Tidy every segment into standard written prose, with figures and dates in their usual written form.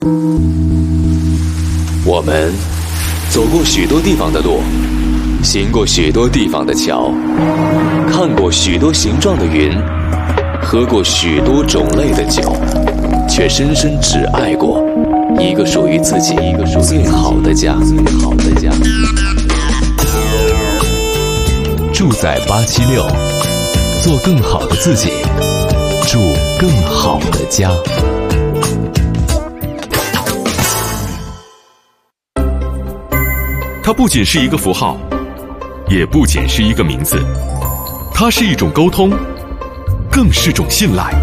我们走过许多地方的路，行过许多地方的桥，看过许多形状的云，喝过许多种类的酒，却深深只爱过一个属于自己最好的家。住在876，做更好的自己，住更好的家。 它不仅是一个符号，也不仅是一个名字，它是一种沟通，更是种信赖。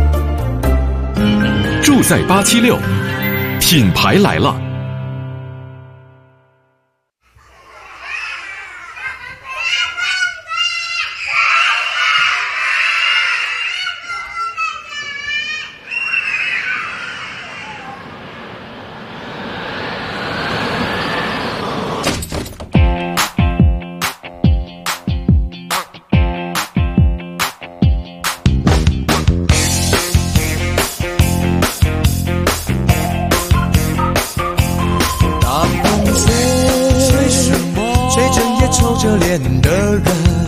住在876，品牌来了。 臭着脸的人，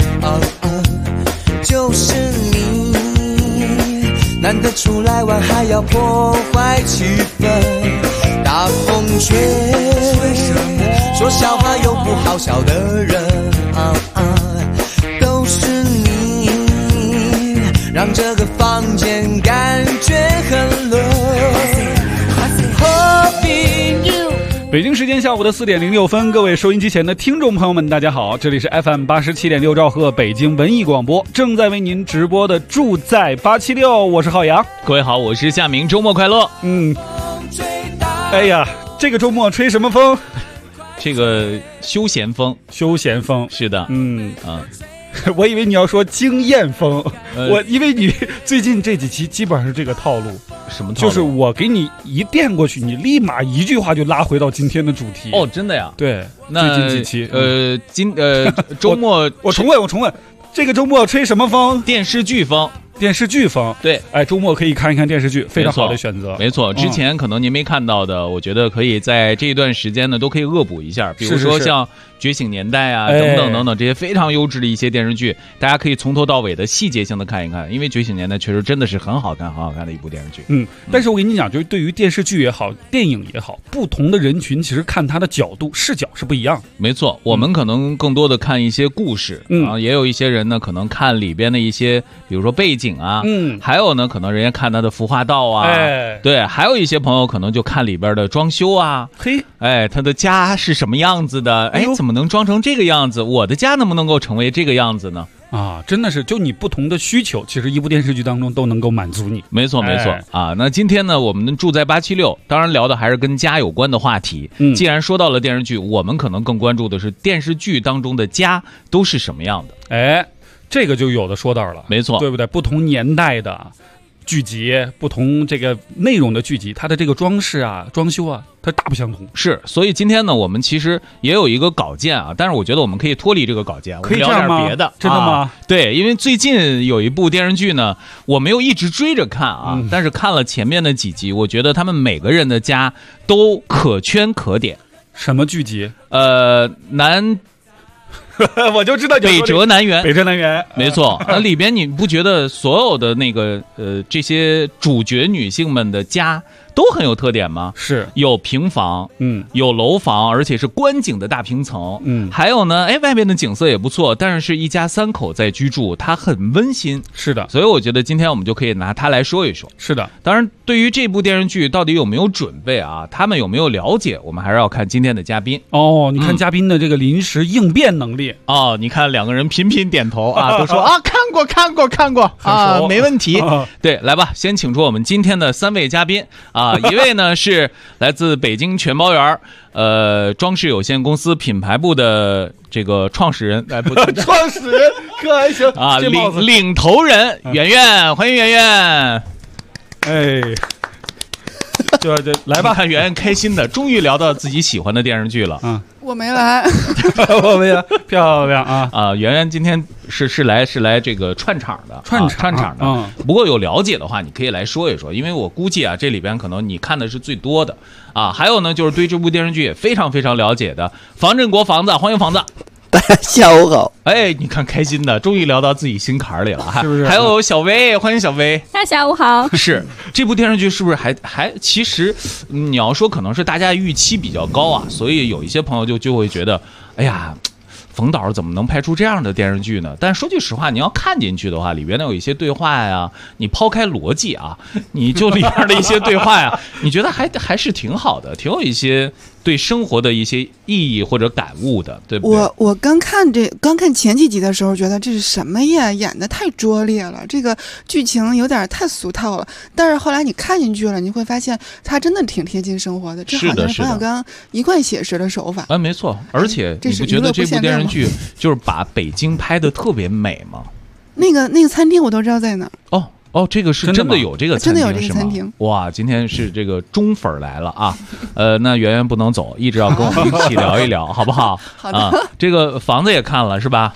就是你。难得出来玩还要破坏气氛，大风吹，说笑话又不好笑的人，都是你，让这个房间感觉很冷。 北京时间下午的4点06分，各位收音机前的听众朋友们，大家好，这里是 FM 87.6兆赫北京文艺广播，正在为您直播的住在876，我是浩洋。 各位好，我是夏明，周末快乐。 哎呀，这个周末吹什么风？ 这个休闲风，是的， 我以为你要说经验风，我因为你最近这几期基本上是这个套路。 什么套路？ 就是我给你一电过去，你立马一句话就拉回到今天的主题。 哦，真的呀？ 对， 那最近几期， 周末我重问，这个周末吹什么风？ 电视剧风。对， 哎，周末可以看一看电视剧，非常好的选择。 没错，之前可能您没看到的，我觉得可以在这一段时间呢，都可以恶补一下，比如说像《觉醒年代》啊，等等这些非常优质的一些电视剧，大家可以从头到尾的细节性的看一看，因为《觉醒年代》确实真的是很好看的一部电视剧。 但是我跟你讲，就是对于电视剧也好，电影也好，不同的人群其实看它的视角是不一样。 没错，我们可能更多的看一些故事，也有一些人呢，可能看里边的一些，比如说背景啊，还有呢，可能人家看他的服化道啊，对，还有一些朋友可能就看里边的装修啊，他的家是什么样子的，怎么能装成这个样子？我的家能不能够成为这个样子呢？ 真的是，就你不同的需求，其实一部电视剧当中都能够满足你。 没错啊。那今天呢，我们住在876，当然聊的还是跟家有关的话题。既然说到了电视剧，我们可能更关注的是电视剧当中的家都是什么样的。 这个就有的说道了， 没错， 对不对？不同年代的剧集，不同这个内容的剧集，它的这个装饰啊、装修啊，它大不相同。 是，所以今天呢，我们其实也有一个稿件啊，但是我觉得我们可以脱离这个稿件， 可以聊点别的。 真的吗？ 对，因为最近有一部电视剧呢，我没有一直追着看啊，但是看了前面的几集，我觉得他们每个人的家都可圈可点。 什么剧集？我就知道北辙南辕， 没错。那里边你不觉得所有的那个这些主角女性们的家都很有特点吗？ 是， 有平房，有楼房，而且是观景的大平层，还有呢，外面的景色也不错，但是一家3口在居住，它很温馨。 是的， 所以我觉得今天我们就可以拿它来说一说。 是的， 当然，对于这部电视剧到底有没有准备啊，他们有没有了解，我们还是要看今天的嘉宾。 你看嘉宾的这个临时应变能力。 你看两个人频频点头啊，都说看过啊，没问题。对，来吧，先请出我们今天的3位嘉宾啊，一位呢是来自北京全包园装饰有限公司品牌部的这个创始人， 创始人可还行啊，领头人圆圆，欢迎圆圆。 就来吧， 看圆圆开心的，终于聊到自己喜欢的电视剧了。 我没来， 我没来，漂亮啊！ 圆圆今天是来这个串场的， 串场的。不过有了解的话，你可以来说一说，因为我估计啊，这里边可能你看的是最多的啊。还有呢，就是对这部电视剧也非常非常了解的房振国房子，欢迎房子。 大家下午好。 哎，你看开心的，终于聊到自己心坎里了， 是不是？ 还有小薇，欢迎小薇。 大家下午好。 是这部电视剧是不是还其实你要说可能是大家预期比较高啊，所以有一些朋友就会觉得，哎呀。冯导怎么能拍出这样的电视剧呢？但说句实话，你要看进去的话，里边的有一些对话呀，你抛开逻辑啊，你就里边的一些对话呀，你觉得还是挺好的，挺有一些对生活的一些意义或者感悟的，对不对？ 我刚看前几集的时候，觉得这是什么呀？演得太拙劣了，这个剧情有点太俗套了。但是后来你看进去了，你会发现它真的挺贴近生活的，这好像是冯小刚一贯写实的手法。 没错，而且你不觉得这部电视剧就是把北京拍得特别美吗？ 那个餐厅我都知道在哪儿。 这个是真的有这个餐厅， 真的有这个餐厅。 哇，今天是这个中粉来了啊！那圆圆不能走，一直要跟我们一起聊一聊，好不好？ 好的。 这个房子也看了是吧？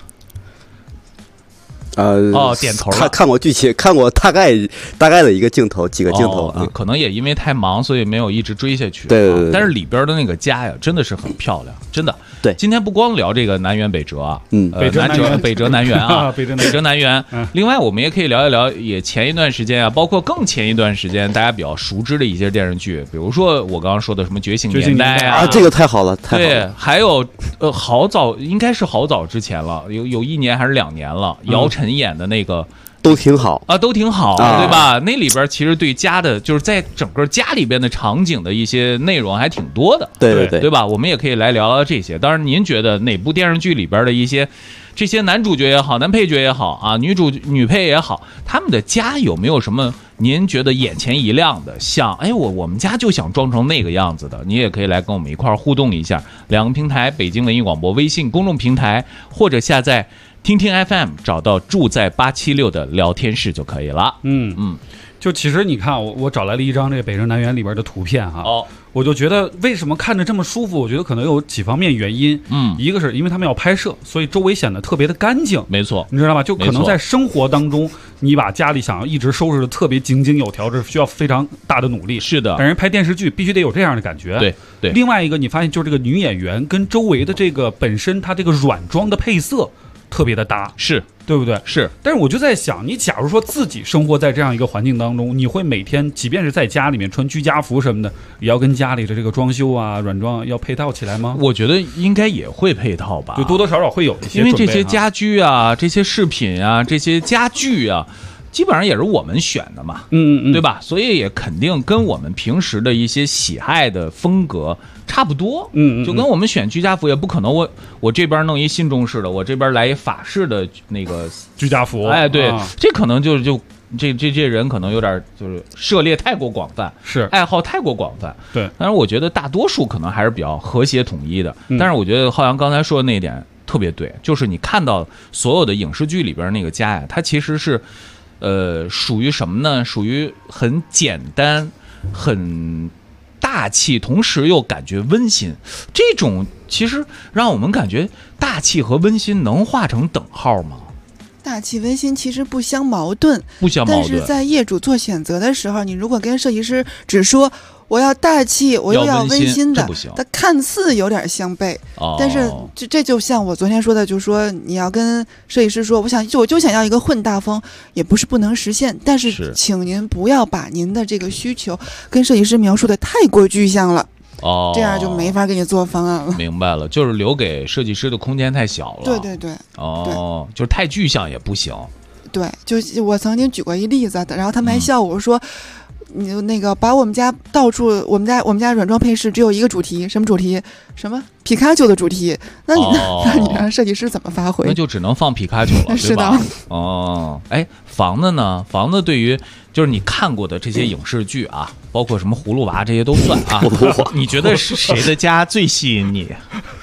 点头了。 看过剧情，看过大概的一个镜头，几个镜头啊。 可能也因为太忙，所以没有一直追下去。 对。 但是里边的那个家呀，真的是很漂亮，真的。 对。 今天不光聊这个南辕北辙啊， 北辙南辕啊， 北辙南辕。另外，我们也可以聊一聊，也前一段时间啊，包括更前一段时间，大家比较熟知的一些电视剧，比如说我刚刚说的什么《觉醒年代》啊， 这个太好了，太好了。 对，还有好早，应该是好早之前了，有1年还是2年了，姚晨演的那个。 都挺好啊，都挺好，对吧？那里边其实对家的，就是在整个家里边的场景的一些内容还挺多的， 对吧？我们也可以来聊聊这些。当然，您觉得哪部电视剧里边的一些这些男主角也好，男配角也好啊，女配也好，他们的家有没有什么您觉得眼前一亮的？像我们家就想装成那个样子的，你也可以来跟我们一块儿互动一下。2个平台：北京文艺广播微信公众平台，或者下载听听 FM， 找到住在876的聊天室就可以了。 就其实你看，我找来了一张这个北辙南辕里边的图片哈。我就觉得为什么看着这么舒服？我觉得可能有几方面原因。一个是因为他们要拍摄，所以周围显得特别的干净。 没错， 你知道吗？就可能在生活当中，你把家里想要一直收拾的特别井井有条，这需要非常大的努力。 是的， 但人拍电视剧必须得有这样的感觉。 对。 另外一个，你发现就是这个女演员跟周围的这个本身她这个软装的配色特别的搭， 是对不对？ 是。 但是我就在想，你假如说自己生活在这样一个环境当中，你会每天即便是在家里面穿居家服什么的，也要跟家里的这个装修啊、软装要配套起来吗？ 我觉得应该也会配套吧， 就多多少少会有一些， 因为这些家居啊、这些饰品啊、这些家具啊，基本上也是我们选的嘛，对吧？所以也肯定跟我们平时的一些喜爱的风格差不多，就跟我们选居家服也不可能我这边弄一新中式的，我这边来一法式的那个居家服， 对，这可能就这人可能有点就是涉猎太过广泛， 是爱好太过广泛， 对。 但是我觉得大多数可能还是比较和谐统一的，但是我觉得浩洋刚才说的那一点特别对，就是你看到所有的影视剧里边那个家呀，它其实是属于什么呢？属于很简单、很大气，同时又感觉温馨。这种其实让我们感觉大气和温馨能画成等号吗？ 大气温馨其实不相矛盾，但是在业主做选择的时候，你如果跟设计师只说我要大气，我又要温馨的，它看似有点相悖。但是这就像我昨天说的，就是说你要跟设计师说，我就想要一个混大风，也不是不能实现，但是请您不要把您的这个需求跟设计师描述的太过具象了。这样就没法给你做方案了。 明白了，就是留给设计师的空间太小了。 对。 就是太具象也不行。 对，就我曾经举过一例子，然后他们还笑我说，你那个把我们家到处，我们家软装配饰只有一个主题，什么主题？什么皮卡丘的主题？那你让设计师怎么发挥？ 那就只能放皮卡丘了， 是的。房子呢？房子对于就是你看过的这些影视剧啊，包括什么葫芦娃这些都算啊。你觉得是谁的家最吸引你？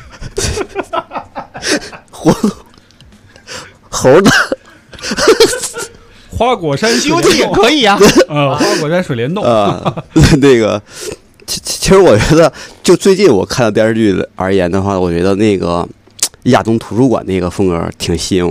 猴子。 花果山西游记也可以啊， 花果山水帘洞那个，其实我觉得，就最近我看的电视剧而言的话，我觉得那个亚东图书馆那个风格挺吸引我的。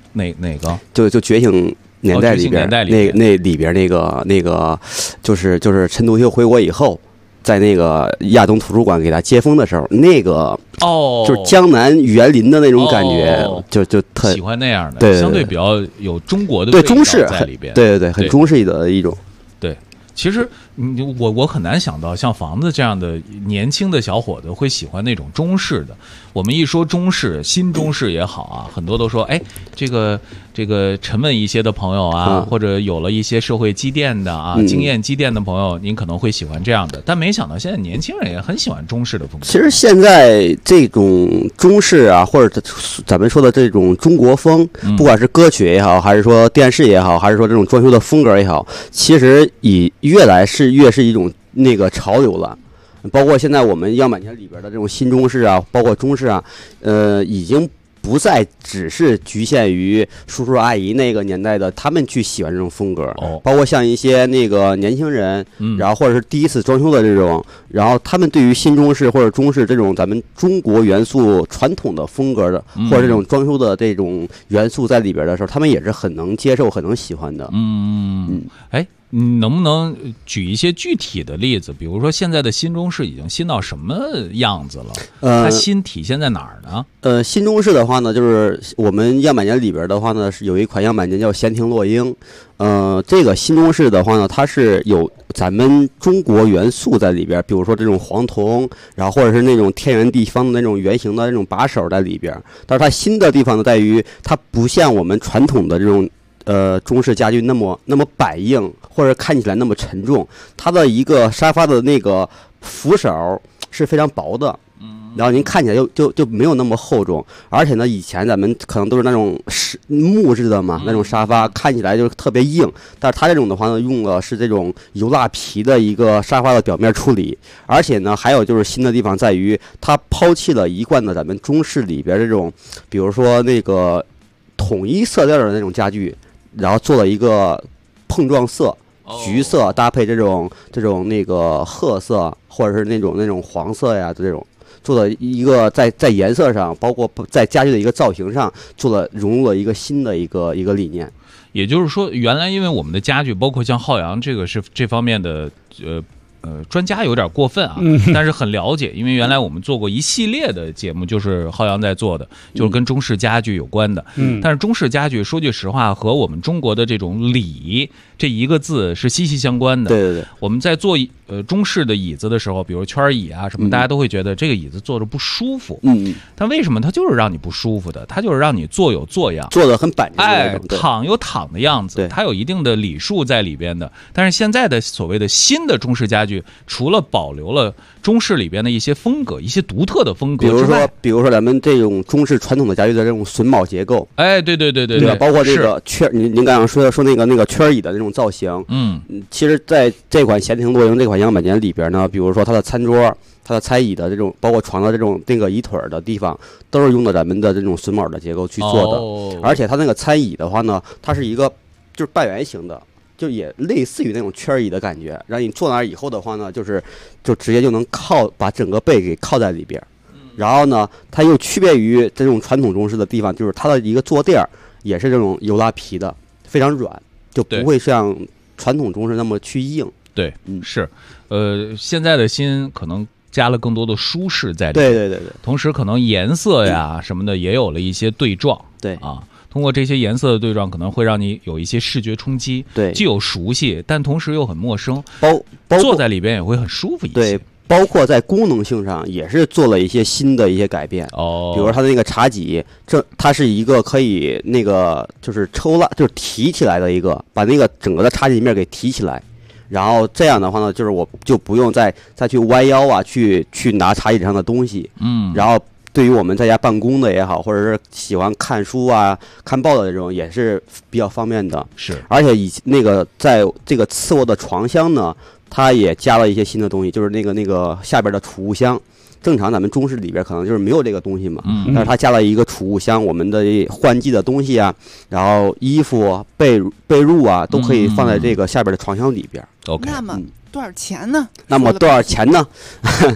哪个？ 就觉醒年代里边，那里边那个，就是陈独秀回国以后，在那个亚东图书馆给他接风的时候，那个就是江南园林的那种感觉，就特喜欢那样的， 对， 相对比较有中国的对中式在里边， 对，很中式的一种。 对，其实我很难想到像房子这样的年轻的小伙子会喜欢那种中式的。我们一说中式，新中式也好啊，很多都说，哎，这个沉稳一些的朋友啊，或者有了一些社会积淀的啊，经验积淀的朋友，您可能会喜欢这样的。但没想到现在年轻人也很喜欢中式的风格。 其实现在这种中式啊，或者咱们说的这种中国风，不管是歌曲也好，还是说电视也好，还是说这种装修的风格也好，其实越是一种那个潮流了。包括现在我们样板间里边的这种新中式啊，包括中式啊，已经不再只是局限于叔叔阿姨那个年代的他们去喜欢这种风格，包括像一些那个年轻人，然后或者是第一次装修的这种，然后他们对于新中式或者中式这种咱们中国元素传统的风格的，或者这种装修的这种元素在里边的时候，他们也是很能接受、很能喜欢的。 哎。你能不能举一些具体的例子？比如说现在的新中式已经新到什么样子了？它新体现在哪儿呢？ 新中式的话呢，就是我们样板间里边的话呢，是有一款样板间叫闲庭落英。这个新中式的话呢，它是有咱们中国元素在里边，比如说这种黄铜，然后或者是那种天圆地方的那种圆形的那种把手在里边。但是它新的地方呢，在于它不像我们传统的这种中式家具那么板硬，或者看起来那么沉重。它的一个沙发的那个扶手是非常薄的，然后您看起来就没有那么厚重。而且呢，以前咱们可能都是那种木质的嘛，那种沙发看起来就特别硬。但是它这种的话呢，用的是这种油蜡皮的一个沙发的表面处理。而且呢，还有就是新的地方在于，它抛弃了一贯的咱们中式里边这种，比如说那个统一色调的那种家具。然后做了一个碰撞色，橘色搭配这种那个褐色，或者是那种黄色呀，这种做了一个在颜色上，包括在家具的一个造型上，融入了一个新的一个理念。 也就是说，原来因为我们的家具，包括像浩洋这个是这方面的专家有点过分啊，但是很了解，因为原来我们做过一系列的节目，就是浩洋在做的，就是跟中式家具有关的。但是中式家具说句实话，和我们中国的这种礼这一个字是息息相关的。 对， 我们在做中式的椅子的时候，比如圈椅啊什么，大家都会觉得这个椅子坐着不舒服。但为什么它就是让你不舒服的？它就是让你坐有坐样， 坐得很板正那种， 躺有躺的样子，它有一定的礼数在里边的。但是现在的所谓的新的中式家具，除了保留了中式里边的一些风格、一些独特的风格之外， 比如说咱们这种中式传统的家具的这种榫卯结构， 对吧？ 包括这个圈，您刚刚说那个圈椅的那种造型，其实在这款闲庭落英这款样板间里边呢，比如说它的餐桌、它的餐椅的这种，包括床的这种那个椅腿的地方，都是用的咱们的这种榫卯的结构去做的。而且它那个餐椅的话呢，它是一个就是半圆形的。就也类似于那种圈椅的感觉，让你坐那儿以后的话呢，就直接就能把整个背给靠在里边。然后呢，它又区别于这种传统中式的地方，就是它的一个坐垫也是这种油蜡皮的，非常软，就不会像传统中式那么去硬。 对，是，现在的新可能加了更多的舒适在里面。对， 同时可能颜色呀什么的也有了一些对撞。 对啊。通过这些颜色的对撞，可能会让你有一些视觉冲击， 对， 既有熟悉，但同时又很陌生，坐在里边也会很舒服一些。 对，包括在功能性上也是做了一些新的一些改变。比如说它的那个茶几，它是一个可以那个就是就是提起来的一个，把那个整个的茶几面给提起来，然后这样的话呢，就是我就不用再去弯腰啊，去拿茶几上的东西，然后。对于我们在家办公的也好，或者是喜欢看书啊、看报的这种，也是比较方便的。 是， 而且那个在这个次卧的床箱呢，它也加了一些新的东西，就是那个下边的储物箱。正常咱们中式里边可能就是没有这个东西嘛，但是它加了一个储物箱，我们的换季的东西啊，然后衣服、被褥啊，都可以放在这个下边的床箱里边。 那么多少钱呢？ 那么多少钱呢？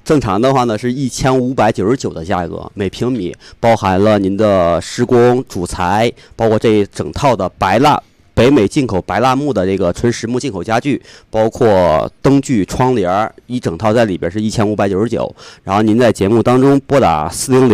正常的话呢是1599的价格每平米，包含了您的施工、主材，包括这一整套的北美进口白蜡木的这个纯实木进口家具，包括灯具、窗帘，一整套在里边是1599。然后您在节目当中拨打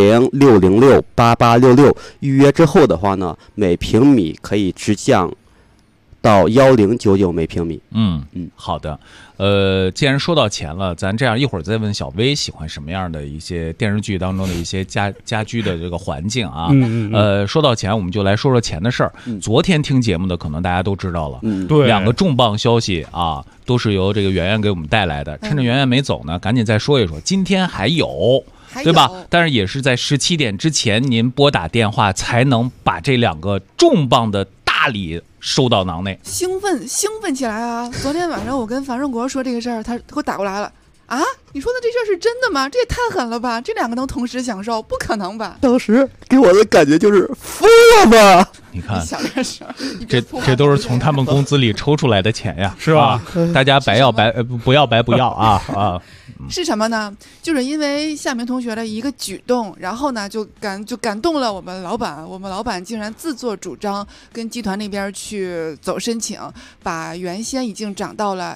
400-606-8866预约之后的话呢，每平米可以直降到1099每平米。 好的。既然说到钱了，咱这样一会儿再问小薇喜欢什么样的一些电视剧当中的一些家居的这个环境啊。说到钱，我们就来说说钱的事儿。昨天听节目的可能大家都知道了， 对 ，2个重磅消息啊，都是由这个圆圆给我们带来的。趁着圆圆没走呢，赶紧再说一说。今天还有，对吧？但是也是在17点之前，您拨打电话才能把这2个重磅的大礼收到囊内。 兴奋起来啊！昨天晚上我跟樊胜国说这个事儿，他给我打过来了。啊，你说的这事儿是真的吗？这也太狠了吧！这2个能同时享受，不可能吧？ 当时给我的感觉就是疯了吧？ 你看，这都是从他们工资里抽出来的钱呀， 是吧？ 大家白要白，不要白不要啊！ 是什么呢？就是因为夏明同学的一个举动，然后呢就感动了我们老板。我们老板竟然自作主张跟集团那边去走申请，把原先已经涨到了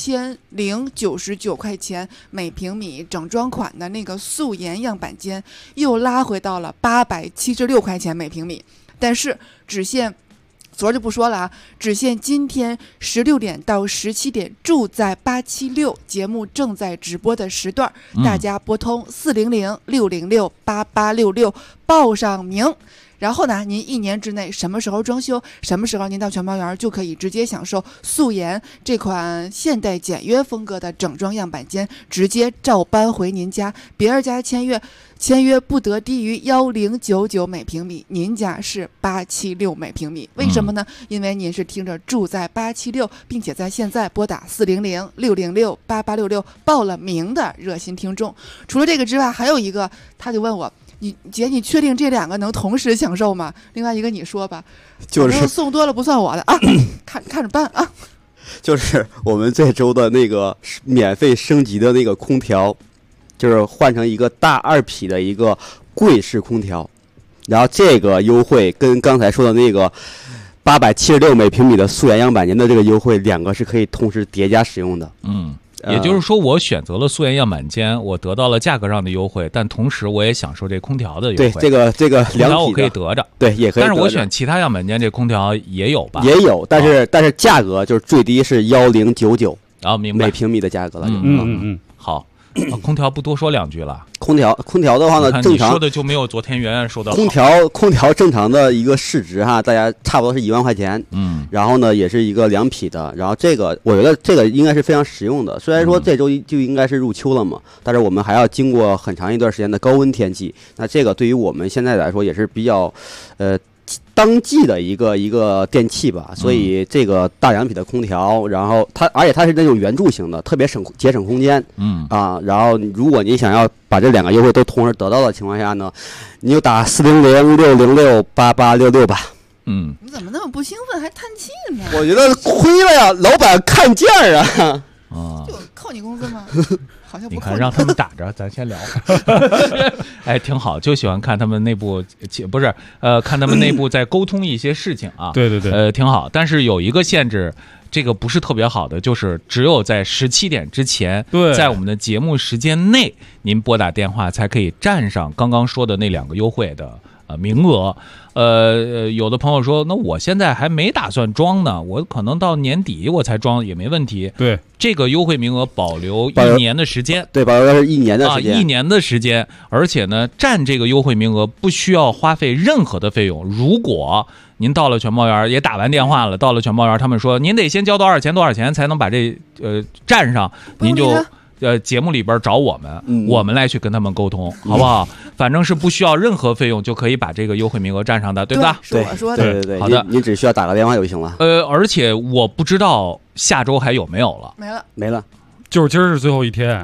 1099块钱每平米整装款的那个素颜样板间，又拉回到了876块钱每平米。但是只限昨儿就不说了啊，只限今天16点到17点，住在876节目正在直播的时段，大家拨通400-606-8866报上名。然后呢，您1年之内什么时候装修，什么时候您到全包园就可以直接享受素颜这款现代简约风格的整装样板间，直接照搬回您家。别人家签约不得低于1099每平米，您家是876每平米。为什么呢？因为您是听着住在876，并且在现在拨打400-606-8866报了名的热心听众。除了这个之外，还有一个，他就问我，姐，你确定这2个能同时享受吗？另外一个你说吧， 就是送多了不算我的啊，看着办啊。 就是我们这周的那个免费升级的那个空调，就是换成一个大2匹的一个柜式空调，然后这个优惠跟刚才说的那个876每平米的素颜样板间的这个优惠，2个是可以同时叠加使用的。 也就是说，我选择了素颜样板间，我得到了价格上的优惠，但同时我也享受这空调的优惠。 对，这个空调我可以得着， 对，也可以。 但是我选其他样板间，这空调也有吧？ 也有，但是价格就是最低是1099， 明白， 每平米的价格了。 好。空调不多说2句了。 空调的话呢，正常你说的就没有昨天圆圆说的好。 空调正常的一个市值哈，大家差不多是1万块钱。然后呢，也是一个2匹的。然后这个我觉得这个应该是非常实用的。虽然说这周就应该是入秋了嘛，但是我们还要经过很长一段时间的高温天气。那这个对于我们现在来说也是比较当季的一个电器吧，所以这个大2匹的空调，然后而且它是那种圆柱形的，特别节省空间。然后如果你想要把这2个优惠都同时得到的情况下呢，你就打400-606-8866吧。 你怎么那么不兴奋还叹气呢？ 我觉得亏了呀，老板看价啊。 就扣你工资吗？好像不扣。 你看，让他们打着，咱先聊。哎，挺好，就喜欢看他们内部，不是看他们内部在沟通一些事情啊。 对， 挺好。但是有一个限制，这个不是特别好的，就是只有在17点之前，在我们的节目时间内，您拨打电话才可以占上刚刚说的那2个优惠的名额。有的朋友说，那我现在还没打算装呢，我可能到年底我才装也没问题。 对， 这个优惠名额保留1年的时间。 对，保留是1年的时间 ，1年的时间。而且呢，占这个优惠名额不需要花费任何的费用。如果您到了全包园也打完电话了，到了全包园，他们说您得先交多少钱才能把这占上，您就节目里边找我们，我们来去跟他们沟通，好不好？反正是不需要任何费用就可以把这个优惠名额占上的，对吧？ 是我说的。 对， 好的， 您只需要打个电话就行了。 而且我不知道下周还有没有了。 没了， 就是今儿是最后一天。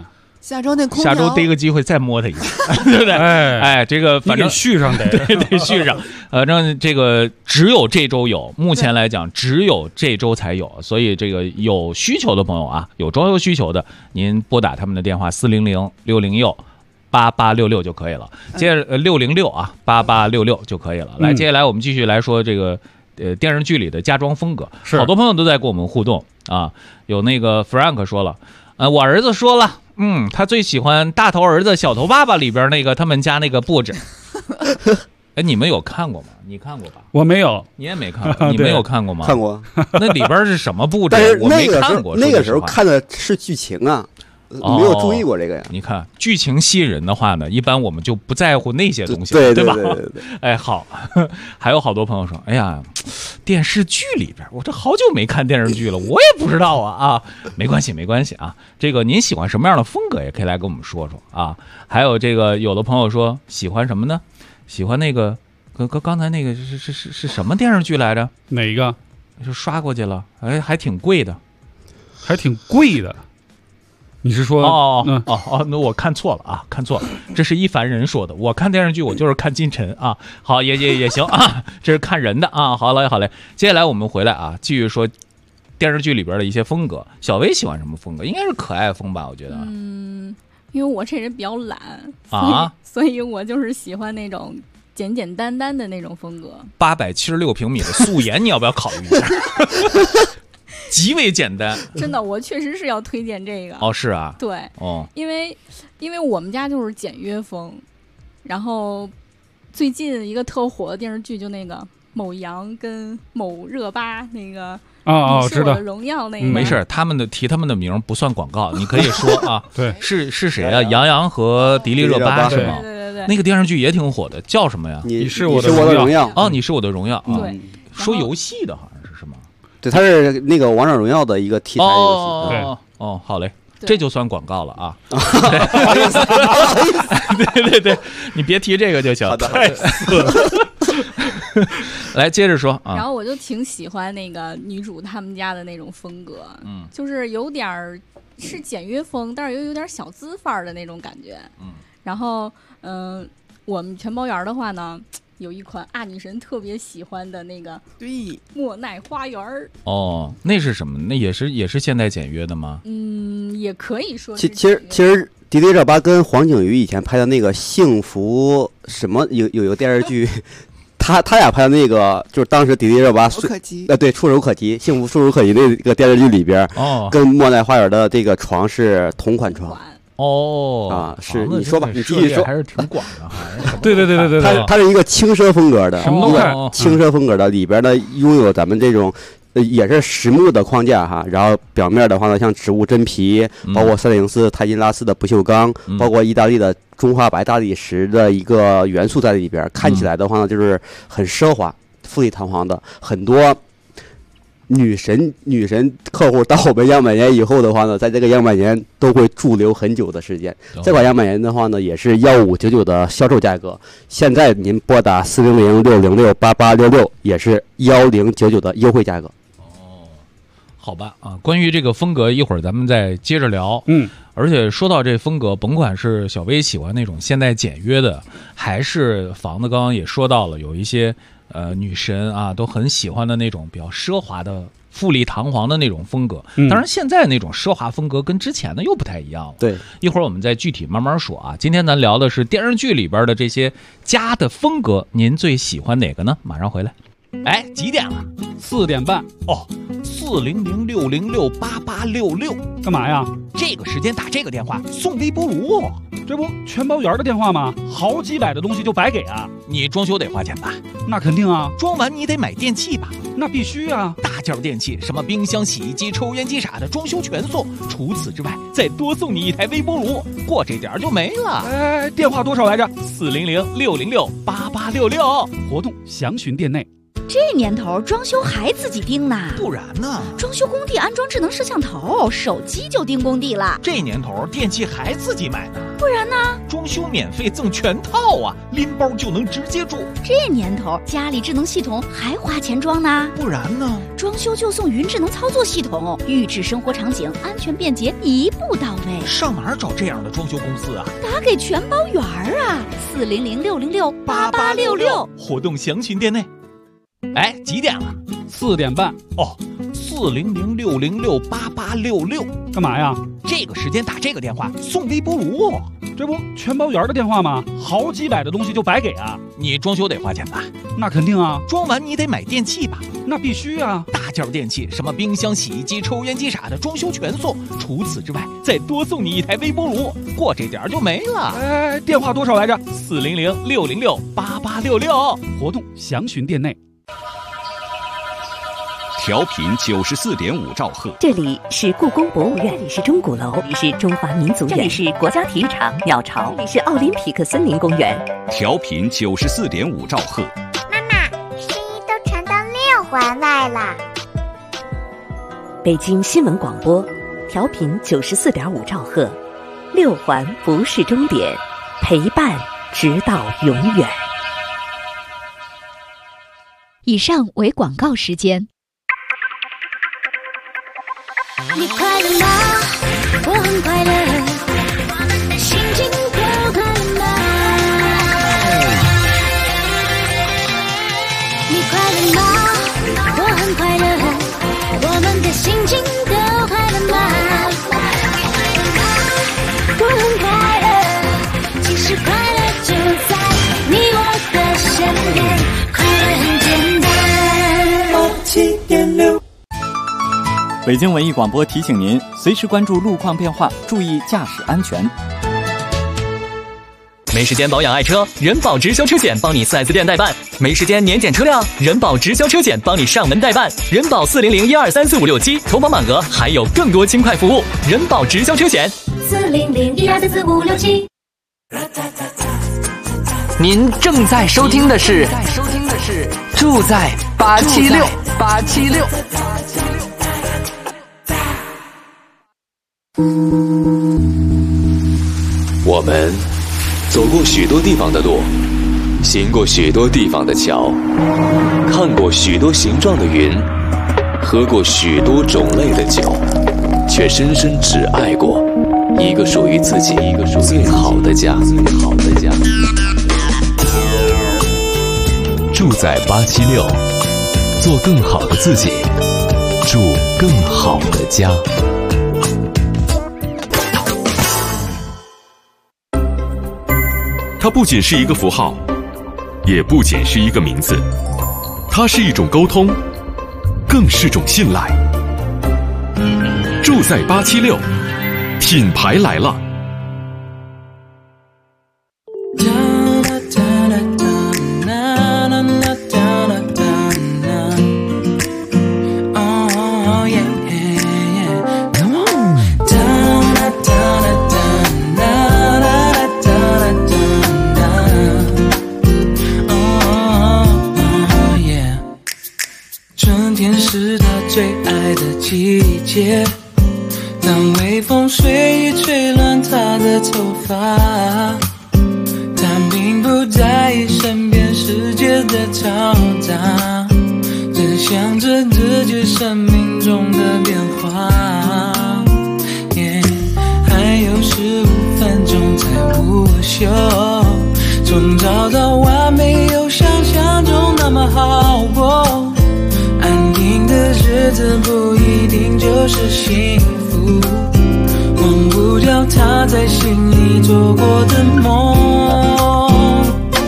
下周那空调， 下周逮个机会再摸它一下，对不对？哎，这个反正续上得得续上，反正这个只有这周有，目前来讲只有这周才有，所以这个有需求的朋友啊，有装修需求的，您拨打他们的电话400-606-8866就可以了。接着606啊8866就可以了。来，接下来我们继续来说这个电视剧里的家装风格，好多朋友都在跟我们互动啊。有那个 Frank 说了，我儿子说了，他最喜欢大头儿子小头爸爸里边那个他们家那个布置。哎，你们有看过吗？你看过吧？ 我没有， 你也没看过，你没有看过吗？ 看过。 那里边是什么布置？ 但是我没看过。 那个时候看的是剧情啊。没有注意过这个呀？ 你看剧情吸引人的话呢，一般我们就不在乎那些东西， 对吧？ 对。 哎，好，还有好多朋友说，哎呀，电视剧里边，我这好久没看电视剧了，我也不知道啊。没关系啊。这个您喜欢什么样的风格，也可以来跟我们说说啊。还有这个有的朋友说喜欢什么呢？喜欢那个刚才那个是什么电视剧来着？ 哪一个？ 就刷过去了，哎，还挺贵的。你是说那我看错了啊，看错了，这是一凡人说的。我看电视剧我就是看金晨啊，好也行啊，这是看人的啊。好嘞，接下来我们回来啊，继续说电视剧里边的一些风格。小薇喜欢什么风格？应该是可爱风吧，我觉得。 因为我这人比较懒啊， 所以我就是喜欢那种简简单单的那种风格。 876平米的素颜，你要不要考虑一下？极为简单， 真的，我确实是要推荐这个。 哦，是啊， 对，因为我们家就是简约风，然后最近一个特火的电视剧就那个某羊跟某热巴那个知道荣耀那个， 没事，提他们的名不算广告，你可以说啊， 对， 是谁啊？杨洋和迪丽热巴是吗？ 对， 那个电视剧也挺火的，叫什么呀？ 你是我的荣耀哦，你是我的荣耀， 对， 说游戏的好像是吗？ 对，它是那个王者荣耀的一个题材游戏。 哦，好嘞，这就算广告了啊。对，你别提这个就行。 太死了。 来接着说啊。 然后我就挺喜欢那个女主他们家的那种风格，就是有点是简约风，但是又有点小资范儿的那种感觉。然后我们全包园的话呢，有一款女神特别喜欢的那个莫奈花园。 哦，那是什么？那也是现代简约的吗？ 也可以说是。 其实迪丽热巴跟黄景瑜以前拍的那个幸福什么有一个电视剧，他俩拍的那个就是当时迪丽热巴对，触手可及，幸福触手可及那个电视剧里边，跟莫奈花园的这个床是同款床。是你说吧，你继续说， 还是挺广的哈。 对， 它是一个轻奢风格的， 什么都看， 轻奢风格的里边呢拥有咱们这种也是实木的框架哈，然后表面的话呢像植物真皮，包括404泰金拉丝的不锈钢，包括意大利的中华白大理石的一个元素在里边，看起来的话呢就是很奢华、富丽堂皇的，很多。女神客户到我们样板间以后的话呢，在这个样板间都会驻留很久的时间。这款样板间的话呢，也是1599的销售价格。现在您拨打400-606-8866，也是1099的优惠价格。 好吧啊，关于这个风格，一会儿咱们再接着聊。而且说到这风格，甭管是小薇喜欢那种现代简约的，还是房子刚刚也说到了，有一些。女神啊，都很喜欢的那种比较奢华的、富丽堂皇的那种风格。当然，现在那种奢华风格跟之前的又不太一样了。 对， 一会儿我们再具体慢慢说啊。今天咱聊的是电视剧里边的这些家的风格，您最喜欢哪个呢？马上回来。哎，几点了 ？4点半。 哦，400-606-8866， 干嘛呀？ 这个时间打这个电话送微波炉， 这不全包园的电话吗？好几百的东西就白给啊！ 你装修得花钱吧？ 那肯定啊！ 装完你得买电器吧？ 那必须啊！ 大件电器，什么冰箱、洗衣机、抽烟机啥的，装修全送。除此之外，再多送你一台微波炉，过这点就没了。 哎，电话多少来着 ？400-606-8866， 活动详询店内。 这年头装修还自己盯呢？ 不然呢？ 装修工地安装智能摄像头，手机就盯工地了。 这年头电器还自己买呢？ 不然呢？ 装修免费赠全套啊，拎包就能直接住。 这年头家里智能系统还花钱装呢？ 不然呢？ 装修就送云智能操作系统，预制生活场景，安全便捷，一步到位。 上哪儿找这样的装修公司啊？ 打给全包圆儿啊，400-606-8866， 活动详询店内。哎，几点了 ？4点半。 哦，400-606-8866， 干嘛呀？ 这个时间打这个电话送微波炉， 这不全包圆的电话吗？好几百的东西就白给啊！ 你装修得花钱吧？ 那肯定啊！ 装完你得买电器吧？ 那必须啊！ 大件电器，什么冰箱、洗衣机、抽烟机啥的，装修全送。除此之外，再多送你一台微波炉，过这点就没了。 哎，电话多少来着 ？400-606-8866， 活动详询店内。 调频94.5兆赫， 这里是故宫博物院，这里是钟鼓楼，这里是中华民族园，这里是国家体育场鸟巢，这里是奥林匹克森林公园。 调频94.5兆赫。 妈妈，声音都传到6环外了。 北京新闻广播，调频94.5兆赫，6环不是终点，陪伴直到永远。 以上为广告时间。 你快乐吗？我很快乐，我们的心情都快乐吗？你快乐吗？我很快乐，我们的心情都快乐吗？我很快乐，其实快乐就在你我的身边，快乐很简单。87.6 北京文艺广播提醒您，随时关注路况变化，注意驾驶安全。 没时间保养爱车，人保直销车险帮你4S店代办；没时间年检车辆，人保直销车险帮你上门代办。人保400-1234567，投保满额还有更多轻快服务。人保直销车险 400-1234567。 您正在收听的是住在876。 我们走过许多地方的路，行过许多地方的桥，看过许多形状的云，喝过许多种类的酒，却深深只爱过一个属于自己最好的家。 住在876，做更好的自己，住更好的家。它不仅是一个符号，也不仅是一个名字，它是一种沟通，更是种信赖。住在876，品牌来了。 季节，当微风随意吹乱她的头发，她并不在意身边世界的嘈杂，只想着自己生命中的变化。还有15分钟才午休，从早到晚没有想象中那么好过。安定的日子不一定就是幸福，忘不掉他在心里做过的梦。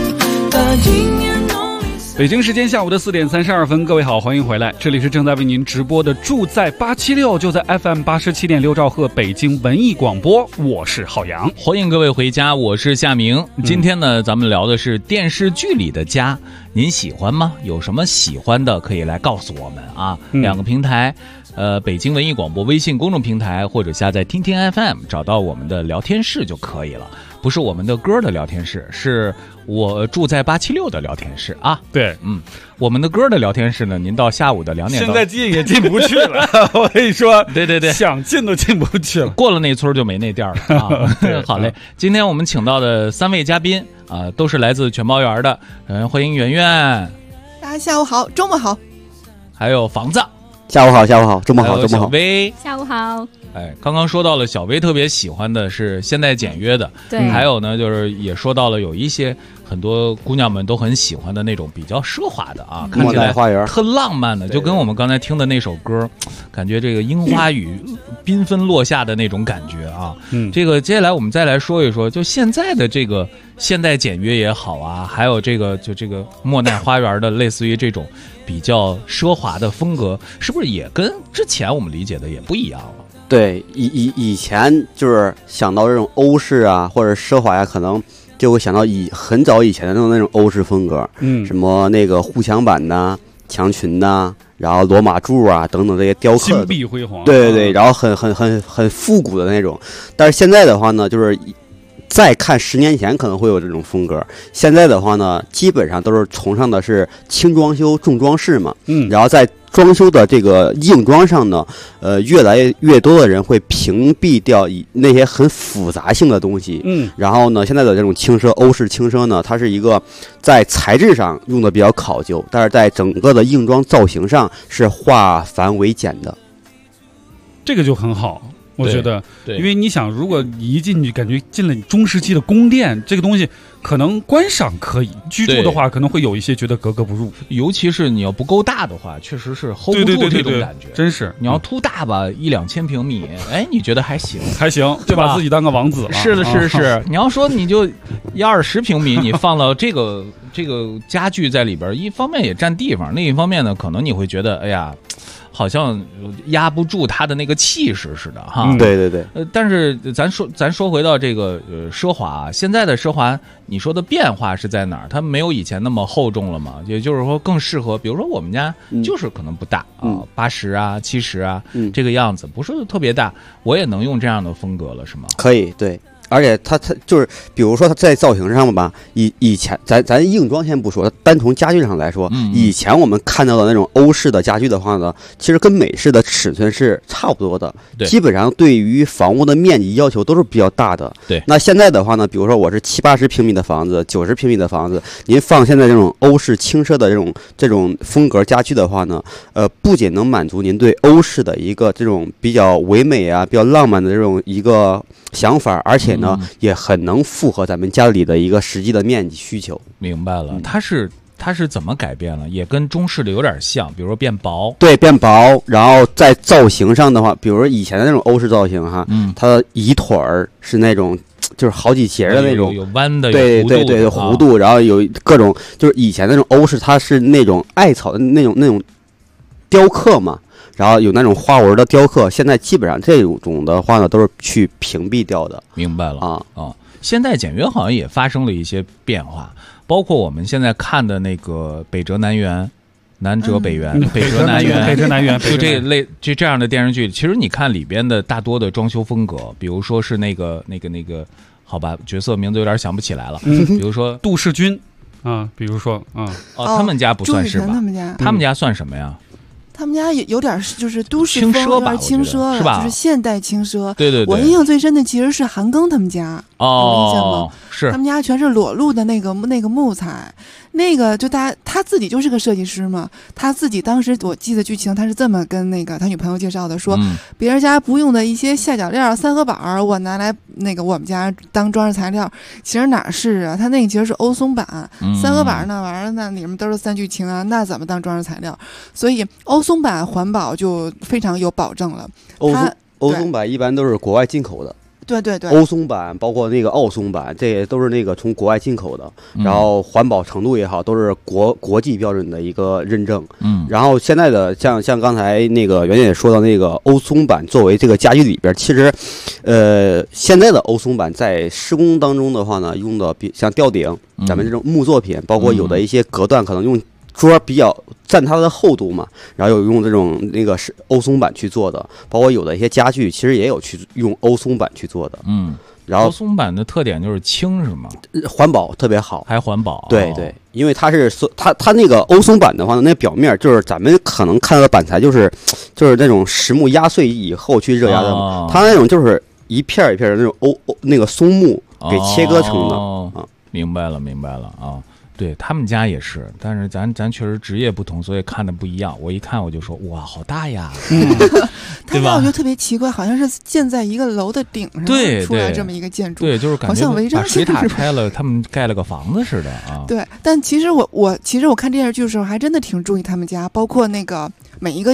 北京时间下午的4点32分，各位好，欢迎回来，这里是正在为您直播的住在876，就在 FM 87.6兆赫北京文艺广播，我是郝阳， 欢迎各位回家，我是夏明。今天呢，咱们聊的是电视剧里的家，您喜欢吗？有什么喜欢的可以来告诉我们啊。2个平台，北京文艺广播微信公众平台，或者下载听听 FM 找到我们的聊天室就可以了。 不是我们的歌的聊天室，是我住在876的聊天室啊。 对， 我们的歌的聊天室呢，您到下午的2点现在进也进不去了。我跟你说， 对， 想进都进不去了， 过了那村就没那店了啊。好嘞，今天我们请到的3位嘉宾啊，都是来自全包园的，欢迎圆圆， 大家下午好，周末好， 还有房子， 下午好，周末好，周末好， 小薇， 下午好。 刚刚说到了小薇特别喜欢的是现代简约的， 对， 还有呢就是也说到了有一些很多姑娘们都很喜欢的那种比较奢华的啊，看起来特浪漫的，就跟我们刚才听的那首歌，感觉这个樱花雨缤纷落下的那种感觉啊。这个接下来我们再来说一说，就现在的这个现代简约也好啊，还有这个莫奈花园的类似于这种比较奢华的风格，是不是也跟之前我们理解的也不一样了？ 对，以前就是想到这种欧式啊，或者奢华呀，可能就会想到很早以前的那种欧式风格，什么那个护墙板呐、墙裙呐，然后罗马柱啊等等这些雕刻， 金碧辉煌， 对，然后很复古的那种。但是现在的话呢，就是再看10年前可能会有这种风格，现在的话呢，基本上都是崇尚的是轻装修重装饰嘛，然后在装修的这个硬装上呢，越来越多的人会屏蔽掉那些很复杂性的东西，然后呢，现在的这种轻奢欧式轻奢呢，它是一个在材质上用的比较考究，但是在整个的硬装造型上是化繁为简的， 这个就很好。我觉得，因为你想，如果一进去感觉进了中世纪的宫殿，这个东西可能观赏可以，居住的话可能会有一些觉得格格不入。 尤其是你要不够大的话，确实是 hold 不住这种感觉。 真是， 你要突大吧，1-2千平米，你觉得还行， 就把自己当个王子了。 是的，是。你要说你就1-20平米，你放了这个家具在里边，一方面也占地方，另一方面呢，可能你会觉得，哎呀，好像压不住它的那个气势似的哈。 对。 但是咱说回到这个奢华，现在的奢华，你说的变化是在哪儿？它没有以前那么厚重了嘛？也就是说更适合，比如说我们家就是可能不大啊，80啊、70啊，这个样子不是特别大，我也能用这样的风格了，是吗？ 可以，对。而且它就是，比如说它在造型上吧，以前咱硬装先不说，单从家具上来说，以前我们看到的那种欧式的家具的话呢，其实跟美式的尺寸是差不多的，基本上对于房屋的面积要求都是比较大的。 对， 那现在的话呢，比如说我是70-80平米的房子，90平米的房子，您放现在这种欧式轻奢的这种风格家具的话呢，不仅能满足您对欧式的一个这种比较唯美啊、比较浪漫的这种一个想法，而且也很能符合咱们家里的一个实际的面积需求。 明白了，它是怎么改变了？也跟中式的有点像，比如说变薄。 对，变薄。然后在造型上的话，比如说以前的那种欧式造型哈，它的椅腿儿是那种就是好几节的那种， 有弯的， 对，弧度，然后有各种，就是以前那种欧式，它是那种艾草的那种雕刻嘛。然后有那种花纹的雕刻，现在基本上这种的话呢，都是去屏蔽掉的。 明白了啊！现代简约好像也发生了一些变化，包括我们现在看的那个北辙南辕，南辙北辕，北辙南辕，就这样的电视剧，其实你看里边的大多的装修风格，比如说是那个，好吧，角色名字有点想不起来了，比如说杜世军啊，比如说他们家不算是吧？他们家算什么呀？ 他们家有点就是都市风，有点轻奢了， 是吧？ 就是现代轻奢。 对， 我印象最深的其实是韩庚他们家，有印象吗？ 是他们家全是裸露的那个木材，那个就他自己就是个设计师嘛，他自己当时我记得剧情他是这么跟那个他女朋友介绍的，说别人家不用的一些下脚料、三合板，我拿来我们家当装饰材料。其实哪是啊，他那个其实是欧松板，三合板那玩意儿那里面都是三聚氰啊，那怎么当装饰材料？所以欧松板环保就非常有保证了。 欧松板一般都是国外进口的。 对， 欧松板包括那个奥松板，这些都是那个从国外进口的，然后环保程度也好，都是国际标准的一个认证。然后现在的像刚才那个袁姐说到那个欧松板作为这个家具里边，其实现在的欧松板在施工当中的话呢，用的像吊顶，咱们这种木作品，包括有的一些隔断可能用桌比较占它的厚度嘛，然后有用这种那个欧松板去做的，包括有的一些家具其实也有去用欧松板去做的。 然后欧松版的特点就是轻是吗？ 环保特别好， 还环保。 对对，因为它那个欧松版的话呢，那表面就是咱们可能看到的板材就是那种实木压碎以后去热压的，它那种就是一片一片的那种那个松木给切割成的啊。 明白了啊。对他们家也是，但是咱确实职业不同，所以看的不一样。我一看我就说哇，好大呀， 他家我觉得特别奇怪，好像是建在一个楼的顶上出来这么一个建筑， 对，就是感觉好像违章水塔拆了，他们盖了个房子似的啊。 对，但其实我看电视剧的时候还真的挺注意他们家，包括那个每一个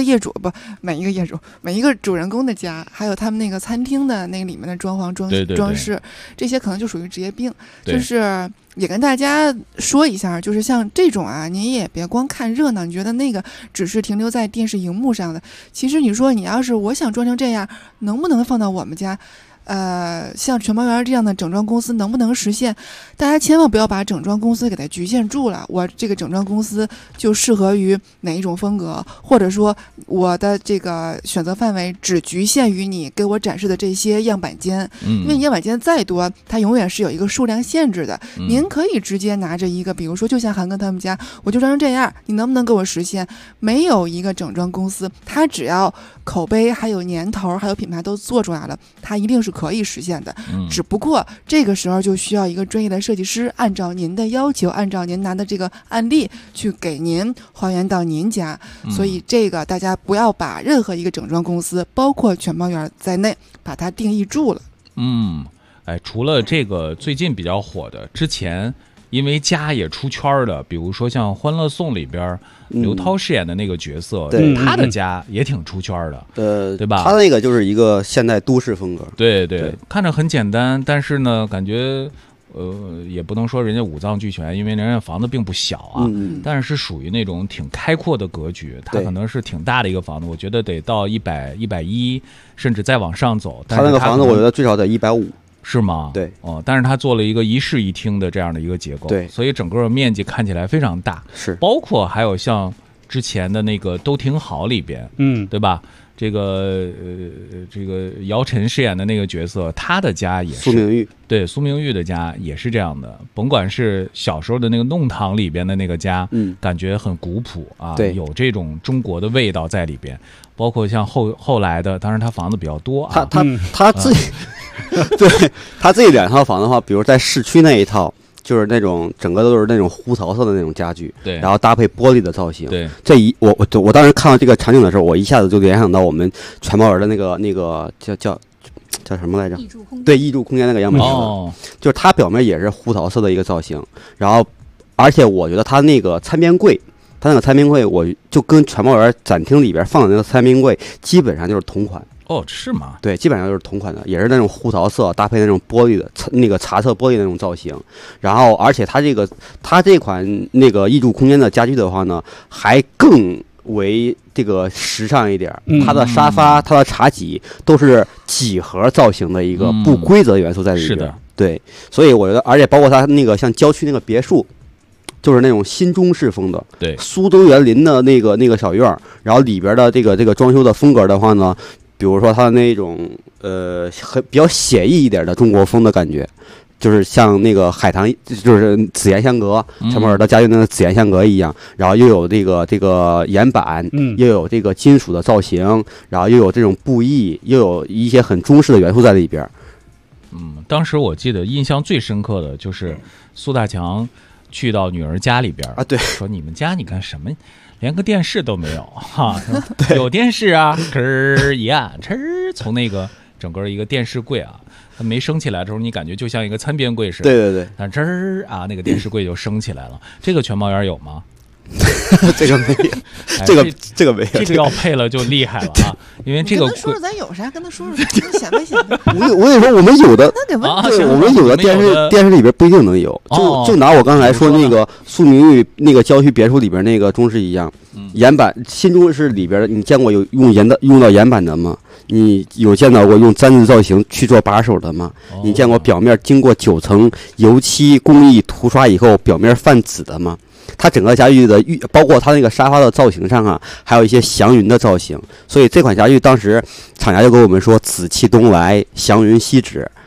主人公的家，还有他们那个餐厅的那个里面的装潢装饰，这些可能就属于职业病，就是也跟大家说一下，就是像这种啊，你也别光看热闹，你觉得那个只是停留在电视荧幕上的。其实你说你要是我想装成这样，能不能放到我们家？像全毛园这样的整装公司能不能实现？大家千万不要把整装公司给它局限住了。我这个整装公司就适合于哪一种风格，或者说我的这个选择范围只局限于你给我展示的这些样板间。因为样板间再多，它永远是有一个数量限制的。您可以直接拿着一个，比如说就像韩庚他们家，我就装成这样，你能不能给我实现？没有一个整装公司，它只要口碑还有年头还有品牌都做出来了，它一定是可以实现的。只不过这个时候就需要一个专业的设计师，按照您的要求，按照您拿的这个案例去给您还原到您家。所以这个大家不要把任何一个整装公司，包括全毛园在内，把它定义住了。 除了这个最近比较火的，之前因为家也出圈的，比如说像《欢乐颂》里边刘涛饰演的那个角色，他的家也挺出圈的，对吧？ 他那个就是一个现代都市风格， 对，看着很简单，但是呢，感觉也不能说人家五脏俱全，因为人家房子并不小啊，但是属于那种挺开阔的格局，它可能是挺大的一个房子，我觉得得到100、110，甚至再往上走。 他那个房子，我觉得最少得150。 是吗？ 对， 但是他做了一个一室一厅的这样的一个结构， 对， 所以整个面积看起来非常大， 是， 包括还有像之前的那个都挺好里边，对吧？这个姚晨饰演的那个角色，他的家也是苏明玉， 对，苏明玉的家也是这样的，甭管是小时候的那个弄堂里边的那个家，感觉很古朴啊， 对， 有这种中国的味道在里边，包括像后来的，当然他房子比较多啊， 他自己。对，他这两套房的话，比如在市区那一套，就是那种整个都是那种胡桃色的那种家具， 对， 然后搭配玻璃的造型， 对， 我当时看到这个场景的时候，我一下子就联想到我们全毛园的那个叫什么来着？对，艺术空间那个样板间，就是它表面也是胡桃色的一个造型，然后而且我觉得它那个餐边柜。它那个餐边柜，我就跟全毛园展厅里边放的那个餐边柜基本上就是同款。 是吗？ 对，基本上就是同款的，也是那种胡桃色搭配那种玻璃的那个茶色玻璃的那种造型。然后，而且它这款那个艺术空间的家具的话呢，还更为这个时尚一点。它的沙发、它的茶几都是几何造型的一个不规则元素在里边。 是的， 对，所以我觉得，而且包括它那个像郊区那个别墅。就是那种新中式风的， 对， 苏州园林的那个小院，然后里边的这个装修的风格的话呢，比如说它的那种比较写意一点的中国风的感觉，就是像那个海棠，就是紫檐香阁，全毛园的家具那个紫檐香阁一样，然后又有这个岩板，又有这个金属的造型，然后又有这种布艺，又有一些很中式的元素在里边。 当时我记得印象最深刻的就是苏大强去到女儿家里边啊，对， 说你们家你干什么，连个电视都没有哈？有电视啊，咯儿一按，哧，从那个整个一个电视柜啊，它没升起来的时候，你感觉就像一个餐边柜似的。 对。 但哧儿啊，那个电视柜就升起来了。这个全毛园有吗？ 这个没有，这个没有， 这个要配了就厉害了啊！因为这个跟他说说咱有啥，跟他说说，显摆显摆。 我跟你说，我们有的，我们有的电视里边不一定能有。就拿我刚才说那个苏明玉那个郊区别墅里边那个中式一样，岩板新中式里边，你见过有用到岩板的吗？你有见到过用毡子造型去做把手的吗？你见过表面经过9层油漆工艺涂刷以后表面泛紫的吗？它整个家具的包括它那个沙发的造型上啊，还有一些祥云的造型，所以这款家具当时厂家就跟我们说紫气东来，祥云西止，就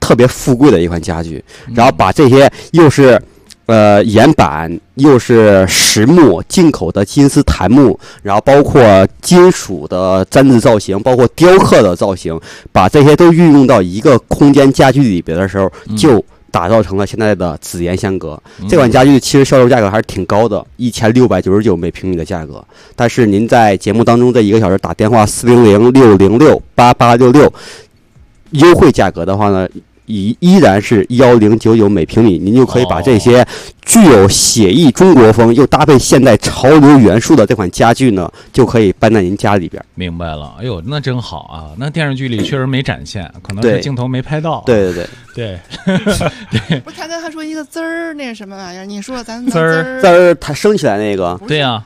特别富贵的一款家具，然后把这些又是岩板又是实木进口的金丝檀木，然后包括金属的毡字造型，包括雕刻的造型，把这些都运用到一个空间家具里边的时候，就打造成了现在的紫岩香阁。这款家具其实销售价格还是挺高的，1699每平米的价格。但是您在节目当中这1个小时打电话400-606-8866，优惠价格的话呢，依然是1099每平米，您就可以把这些具有写意中国风又搭配现代潮流元素的这款家具呢，就可以搬在您家里边。 明白了，哎呦，那真好啊！那电视剧里确实没展现，可能是镜头没拍到。 对对对对。不是他刚才说一个滋儿，那是什么玩意儿？你说咱滋儿，它升起来那个。 对呀。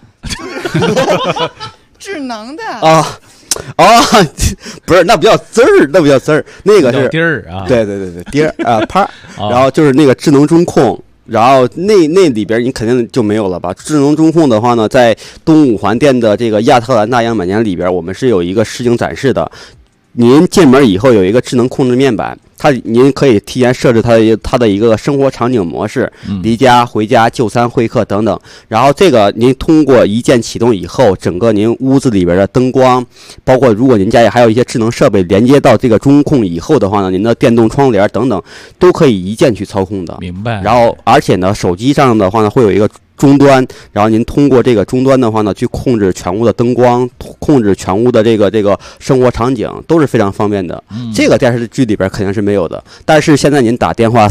智能的啊。不是，那不叫滋儿，那不叫滋儿，那个是滴儿啊。 对滴儿啊，啪，然后就是那个智能中控，然后那里边你肯定就没有了吧？智能中控的话呢，在东五环店的这个亚特兰大样板间里边，我们是有一个实景展示的。您进门以后有一个智能控制面板，您可以提前设置它的一个生活场景模式，离家、回家、就餐、会客等等。然后这个您通过一键启动以后，整个您屋子里边的灯光，包括如果您家里还有一些智能设备连接到这个中控以后的话呢，您的电动窗帘等等都可以一键去操控的。 明白。 然后而且呢，手机上的话呢会有一个终端，然后您通过这个终端的话呢，去控制全屋的灯光，控制全屋的这个生活场景，都是非常方便的。这个电视剧里边肯定是没有的，但是现在您打电话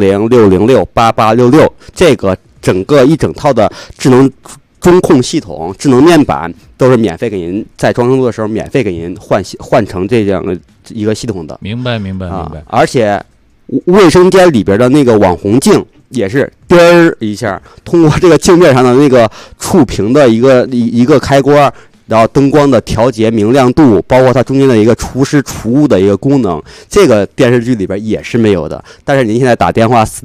400-606-8866，这个整套的智能中控系统、智能面板都是免费给您在装修的时候免费给您换成这样的一个系统的。 明白。 而且卫生间里边的那个网红镜也是颠儿一下，通过这个镜面上的那个触屏的一个开关，然后灯光的调节明亮度，包括它中间的一个除湿除雾的一个功能，这个电视剧里边也是没有的。但是您现在打电话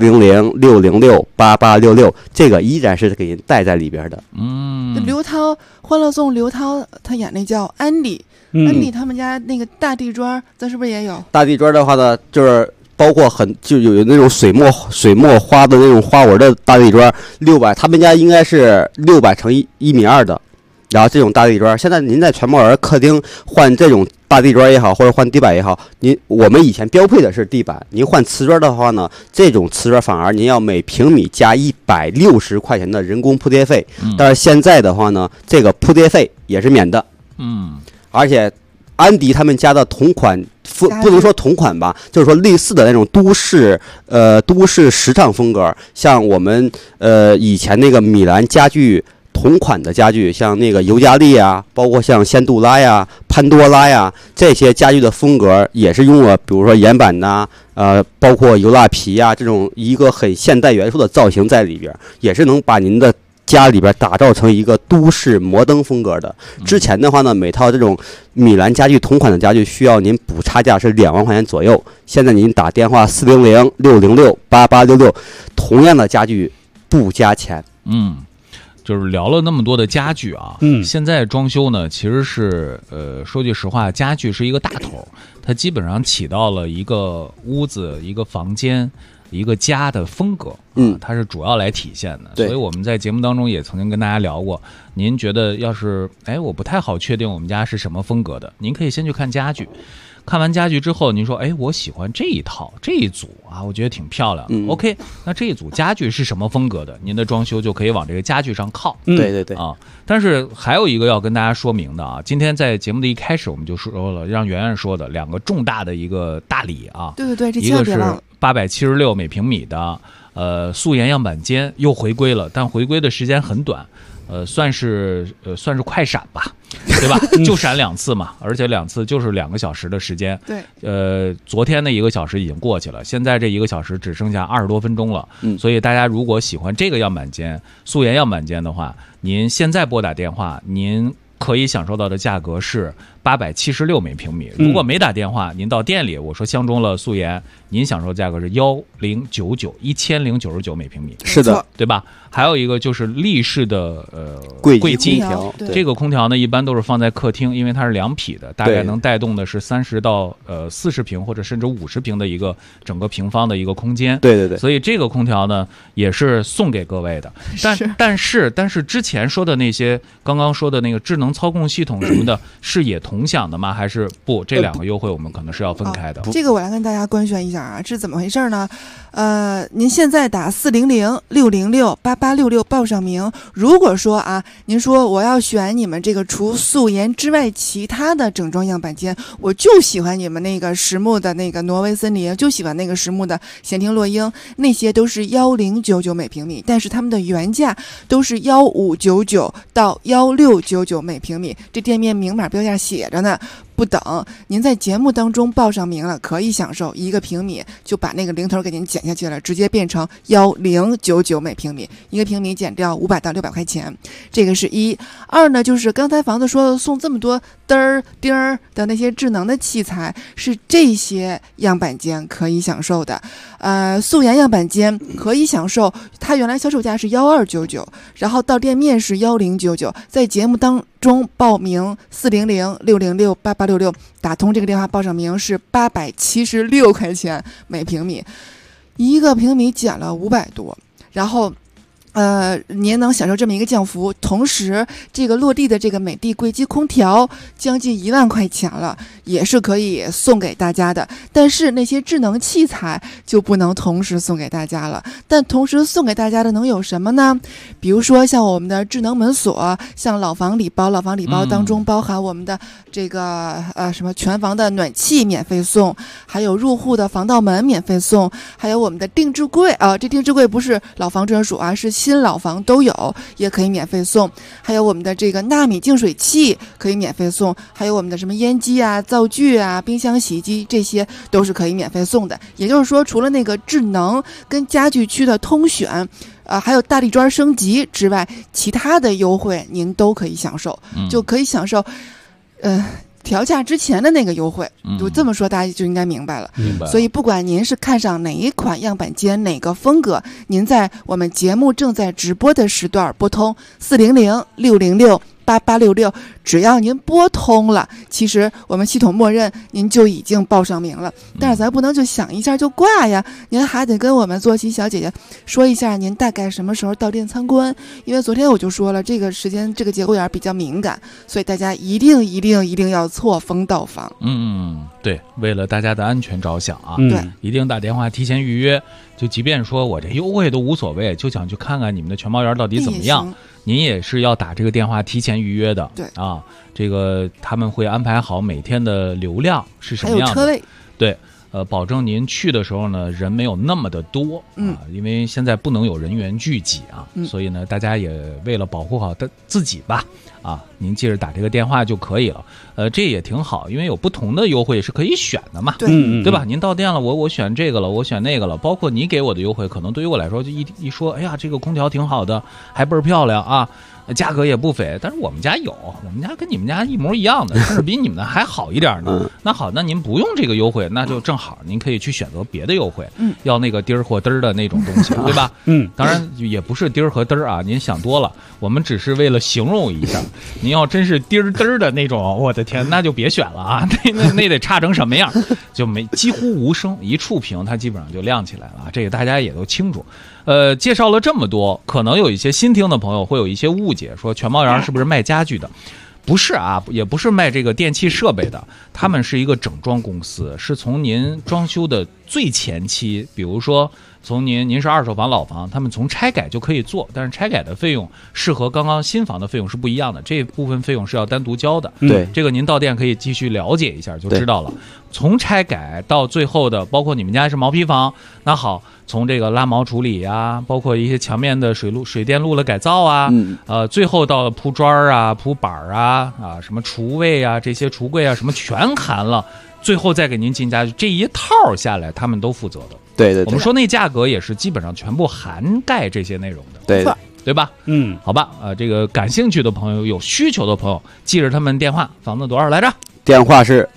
400-606-8866，这个依然是给您带在里边的。 刘涛，欢乐颂刘涛他演那叫安迪，安迪他们家那个大地砖，咱是不是也有？大地砖的话呢，就是包括就有那种水墨花的那种花纹的大地砖，600，他们家应该是600乘1.2米的。然后这种大地砖，现在您在全茂园客厅换这种大地砖也好，或者换地板也好，我们以前标配的是地板，您换瓷砖的话呢，这种瓷砖反而您要每平米加160块钱的人工铺垫费。但是现在的话呢，这个铺垫费也是免的。而且安迪他们家的同款，不能说同款吧，就是说类似的那种都市时尚风格，像我们以前那个米兰家具同款的家具，像那个尤加利啊，包括像仙杜拉呀、潘多拉呀，这些家具的风格也是用了比如说岩板呐，包括油蜡皮呀，这种一个很现代元素的造型在里边，也是能把您的家里边打造成一个都市摩登风格的。之前的话呢，每套这种米兰家具同款的家具需要您补差价是2万块钱左右，现在您打电话400-606-8866，同样的家具不加钱。 就是聊了那么多的家具啊，现在装修呢，其实是说句实话，家具是一个大头，它基本上起到了一个屋子、一个房间、一个家的风格，它是主要来体现的。所以我们在节目当中也曾经跟大家聊过，您觉得要是我不太好确定我们家是什么风格的，您可以先去看家具。看完家具之后，您说，我喜欢这一套这一组啊，我觉得挺漂亮的。OK， 那这一组家具是什么风格的？您的装修就可以往这个家具上靠。 对啊。但是还有一个要跟大家说明的啊，今天在节目的一开始我们就说了，让圆圆说的2个重大的一个大礼啊。 对，这一个是876每平米的素颜样板间又回归了，但回归的时间很短。算是快闪吧，对吧？就闪2次嘛，而且2次就是2个小时的时间。 对， 昨天的1个小时已经过去了，现在这1个小时只剩下20多分钟了。所以大家如果喜欢这个样板间，素颜样板间的话，您现在拨打电话，您可以享受到的价格是 876每平米。如果没打电话，您到店里，我说相中了素颜，您享受价格是1099每平米。 是的， 对吧？还有一个就是立式的柜机空调， 这个空调呢一般都是放在客厅，因为它是2匹的，大概能带动的是30到40平或者甚至50平的一个整个平方的一个空间。 对， 所以这个空调呢也是送给各位的。但是之前说的那些刚刚说的那个智能操控系统什么的，是也同享的吗？还是不？这2个优惠我们可能是要分开的。 这个我来跟大家官宣一下啊，是怎么回事呢？您现在打400-606-8866报上名。如果说啊，您说我要选你们这个除素颜之外其他的整装样板间，我就喜欢你们那个实木的那个挪威森林，就喜欢那个实木的闲庭落英，那些都是1099每平米，但是他们的原价都是1599到1699每平米，这店面明码标价写着呢。不等您在节目当中报上名了，可以享受1个平米就把那个零头给您减下去了，直接变成1099每平米，1个平米减掉500到600块钱。这个是1。2呢，就是刚才房子说送这么多嘚儿钉儿的那些智能的器材，是这些样板间可以享受的。素颜样板间可以享受，它原来销售价是1299，然后到店面是1099，在节目当中报名400-606-8866，打通这个电话报上名是876块钱每平米，1个平米减了500多，然后您能享受这么一个降幅，同时这个落地的这个美的柜机空调将近1万块钱了，也是可以送给大家的。但是那些智能器材就不能同时送给大家了。但同时送给大家的能有什么呢？比如说像我们的智能门锁，像老房礼包当中包含我们的这个什么全房的暖气免费送，还有入户的防盗门免费送，还有我们的定制柜这定制柜不是老房专属啊，是新老房都有，也可以免费送。还有我们的这个纳米净水器可以免费送，还有我们的什么烟机啊、灶具啊、冰箱、洗衣机，这些都是可以免费送的。也就是说，除了那个智能跟家具区的通选还有大地砖升级之外，其他的优惠您都可以享受，就可以享受调价之前的那个优惠，就这么说大家就应该明白了。所以不管您是看上哪一款样板间哪个风格，您在我们节目正在直播的时段拨通400-606-8866，只要您拨通了，其实我们系统默认您就已经报上名了。但是咱不能就想一下就挂呀，您还得跟我们坐席小姐姐说一下您大概什么时候到店参观，因为昨天我就说了，这个时间这个节骨眼比较敏感，所以大家一定要错峰到访。 对，为了大家的安全着想啊， 对， 一定打电话提前预约。就即便说我这优惠都无所谓，就想去看看你们的全猫园到底怎么样，您也是要打这个电话提前预约的。 对啊，这个他们会安排好每天的流量是什么样的， 还有车位。 对，保证您去的时候呢人没有那么的多因为现在不能有人员聚集啊，所以呢大家也为了保护好自己吧您记着打这个电话就可以了。这也挺好，因为有不同的优惠是可以选的嘛，对吧？您到店了，我选这个了，我选那个了，包括你给我的优惠，可能对于我来说就一说，哎呀，这个空调挺好的，还倍儿漂亮啊，价格也不菲，但是我们家有，我们家跟你们家一模一样的，甚至比你们的还好一点呢。那好，那您不用这个优惠，那就正好您可以去选择别的优惠，要那个钉儿或嘚儿的那种东西，对吧？当然也不是钉儿和嘚儿啊，您想多了，我们只是为了形容一下。您要真是钉儿嘚儿的那种，我的天，那就别选了啊，那得差成什么样，就几乎无声，一触屏它基本上就亮起来了，这个大家也都清楚。介绍了这么多，可能有一些新听的朋友会有一些误解，说全猫园是不是卖家具的？不是啊，也不是卖这个电器设备的，他们是一个整装公司，是从您装修的最前期，比如说从您是二手房老房，他们从拆改就可以做，但是拆改的费用是和刚刚新房的费用是不一样的，这部分费用是要单独交的。 对， 这个您到店可以继续了解一下就知道了。从拆改到最后的，包括你们家是毛坯房，那好，从这个拉毛处理啊，包括一些墙面的水电路的改造啊，最后到铺砖啊、铺板啊、什么厨卫啊、这些橱柜啊，什么全含了，最后再给您进家具，这一套下来他们都负责的。 对， 我们说那价格也是基本上全部涵盖这些内容的，对吧？好吧，这个感兴趣的朋友、有需求的朋友，记着他们电话，房子多少来着？ 电话是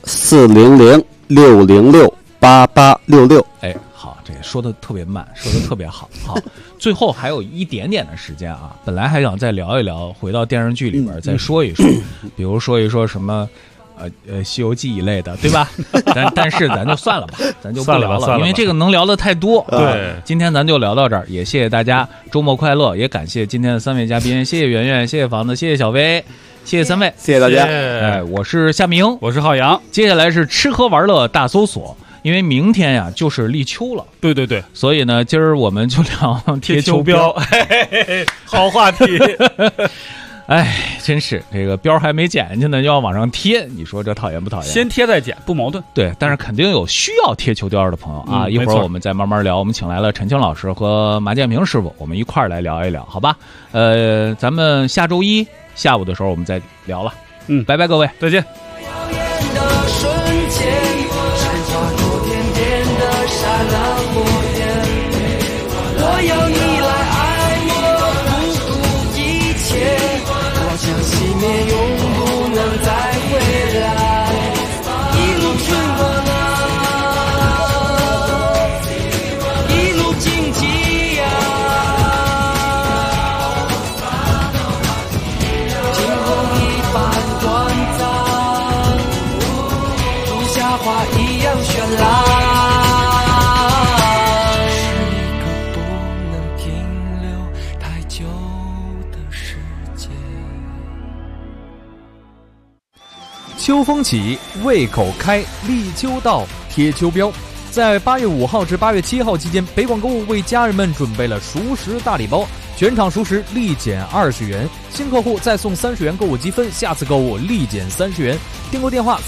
400-606-8866。 哎，好，这个说的特别慢，说的特别好。好，最后还有一点点的时间啊，本来还想再聊一聊，回到电视剧里边再说一说，比如说一说什么。西游记一类的，对吧？但是咱就算了吧，咱就不聊了，因为这个能聊的太多。 对， 今天咱就聊到这儿，也谢谢大家，周末快乐！也感谢今天的3位嘉宾，谢谢圆圆，谢谢房子，谢谢小薇，谢谢3位， 谢谢大家。 哎，我是夏明， 我是浩洋， 接下来是吃喝玩乐大搜索。因为明天呀就是立秋了， 对对对， 所以呢，今儿我们就聊贴秋膘， 好话题。 哎，真是这个标还没剪进去呢，就要往上贴，你说这讨厌不讨厌？ 先贴再剪，不矛盾。 对，但是肯定有需要贴秋膘的朋友啊。一会儿我们再慢慢聊。我们请来了陈清老师和马建平师傅，我们一块儿来聊一聊，好吧？咱们下周一下午的时候我们再聊了。拜拜，各位， 再见。 永不能再回来，一路春光啊，一路荆棘呀，惊鸿一般短暂，如夏花一样绚烂。 秋风起，胃口开，立秋到，贴秋膘。在8月5号至8月7号期间，北广购物为家人们准备了熟食大礼包，全场熟食立减20元，新客户再送30元购物积分，下次购物立减30元。订购电话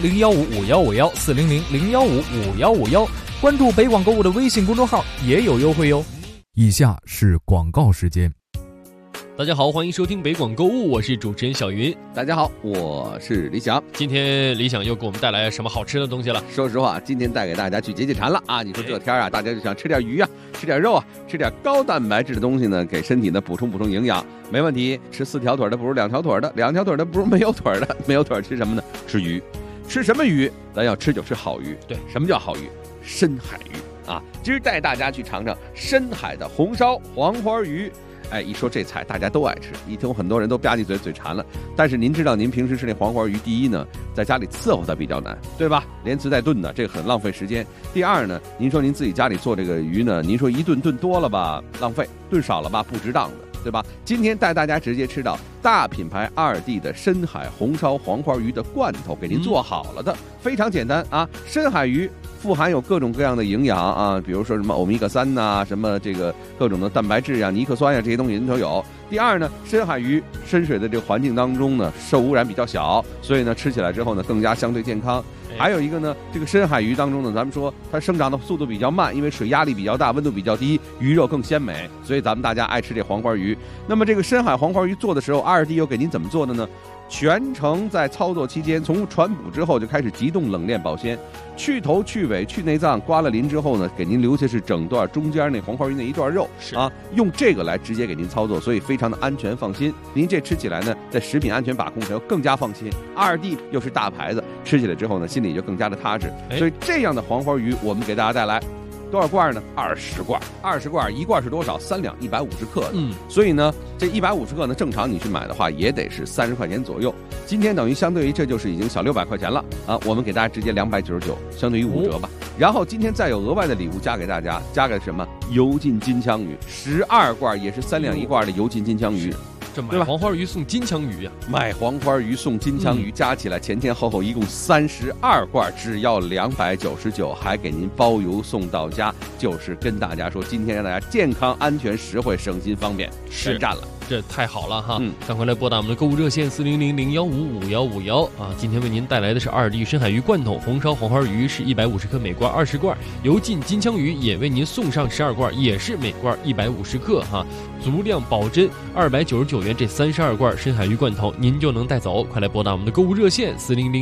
400-015-5151，400-015-5151，关注北广购物的微信公众号也有优惠哟。 以下是广告时间。 大家好，欢迎收听北广购物，我是主持人小云。 大家好，我是李想。 今天李想又给我们带来什么好吃的东西了？ 说实话，今天带给大家去解解馋了啊！你说这天啊，大家就想吃点鱼啊，吃点肉啊，吃点高蛋白质的东西呢，给身体呢补充营养，没问题。吃4条腿的不如2条腿的，2条腿的不如没有腿的，没有腿吃什么呢？吃鱼。吃什么鱼？咱要吃就吃好鱼。 对， 什么叫好鱼？深海鱼啊！今儿带大家去尝尝深海的红烧黄花鱼。哎，一说这菜大家都爱吃，一听很多人都吧唧嘴馋了。但是您知道，您平时吃那黄花鱼，第一呢，在家里伺候它比较难，对吧？连吃带炖的，这个很浪费时间。第二呢，您说您自己家里做这个鱼呢，您说一炖多了吧，浪费；炖少了吧，不值当的，对吧？今天带大家直接吃到大品牌2D 的深海红烧黄花鱼的罐头，给您做好了的，非常简单啊。深海鱼富含有各种各样的营养啊，比如说什么欧米伽3呐，什么这个各种的蛋白质啊、尼克酸呀，这些东西都有。第二呢，深海鱼深水的这个环境当中呢，受污染比较小，所以呢吃起来之后呢更加相对健康。还有一个呢，这个深海鱼当中呢，咱们说它生长的速度比较慢，因为水压力比较大，温度比较低，鱼肉更鲜美，所以咱们大家爱吃这黄花鱼。那么这个深海黄花鱼做的时候，2D 又给您怎么做的呢？全程在操作期间，从传补之后就开始急冻冷链保鲜，去头去尾去内脏，刮了鳞之后呢，给您留下是整段中间那黄花鱼那一段肉啊，用这个来直接给您操作，所以非常的安全放心。您这吃起来呢，在食品安全把控上又更加放心。2D 又是大牌子，吃起来之后呢，心里就更加的踏实。所以这样的黄花鱼，我们给大家带来。多少罐呢？20罐，20罐，一罐是多少？3两150克的。所以呢，这150克呢，正常你去买的话也得是30块钱左右。今天等于相对于这就是已经小600块钱了啊！我们给大家直接299，相对于5折吧。然后今天再有额外的礼物加给大家，加给什么？油浸金枪鱼，12罐也是3两1罐的油浸金枪鱼。 这买黄花鱼送金枪鱼呀！ 买黄花鱼送金枪鱼，加起来前后一共32罐，只要299，还给您包邮送到家。就是跟大家说，今天让大家健康、安全、实惠、省心、方便，全占了。 这太好了哈！赶快来拨打我们的购物热线400-015-5151啊！今天为您带来的是2D 深海鱼罐头，红烧黄花鱼是150克，每罐20罐；油浸金枪鱼也为您送上12罐，也是每罐150克哈，足量保真，299元这32罐深海鱼罐头您就能带走。快来拨打我们的购物热线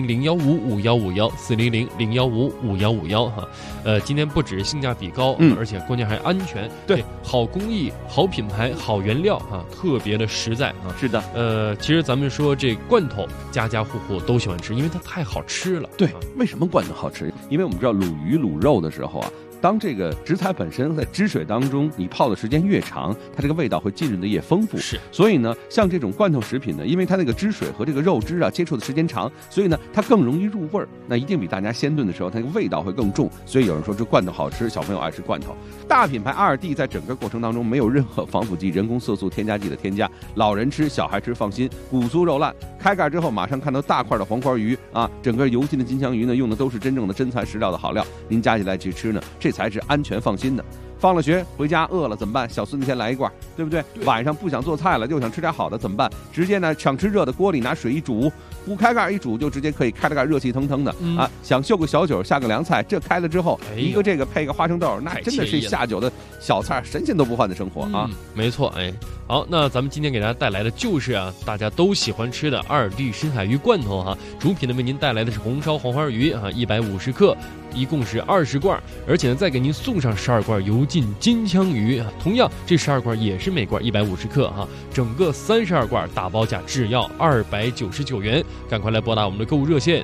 400-015-5151，400-015-5151哈！今天不止性价比高，而且关键还安全，对，好工艺、好品牌、好原料啊，特别的实在啊。 是的， 其实咱们说这罐头，家家户户都喜欢吃，因为它太好吃了。 对，为什么罐头好吃？因为我们知道卤鱼、卤肉的时候啊，当这个食材本身在汁水当中，你泡的时间越长，它这个味道会浸润的越丰富。 是， 所以呢，像这种罐头食品呢，因为它那个汁水和这个肉汁啊接触的时间长，所以呢，它更容易入味儿。那一定比大家鲜炖的时候，它那个味道会更重。所以有人说这罐头好吃，小朋友爱吃罐头。大品牌2D在整个过程当中没有任何防腐剂、人工色素添加剂的添加，老人吃、小孩吃放心，骨酥肉烂。开盖之后马上看到大块的黄花鱼啊，整个油浸的金枪鱼呢，用的都是真正的真材实料的好料，您夹起来去吃呢，这才是安全放心的。放了学回家饿了怎么办？小孙子先来一罐，对不对？晚上不想做菜了，又想吃点好的怎么办？直接呢，想吃热的，锅里拿水一煮，不开盖一煮就直接可以开了盖，热气腾腾的啊！想秀个小酒，下个凉菜，这开了之后，一个这个配个花生豆，那真的是下酒的小菜，神仙都不换的生活啊！ 没错，哎，好，那咱们今天给大家带来的就是啊，大家都喜欢吃的2D 深海鱼罐头哈。主品呢为您带来的是红烧黄花鱼啊，150克，一共是20罐，而且呢再给您送上12罐油浸金枪鱼，同样这12罐也是每罐150克哈，整个32罐大包价只要299元，赶快来拨打我们的购物热线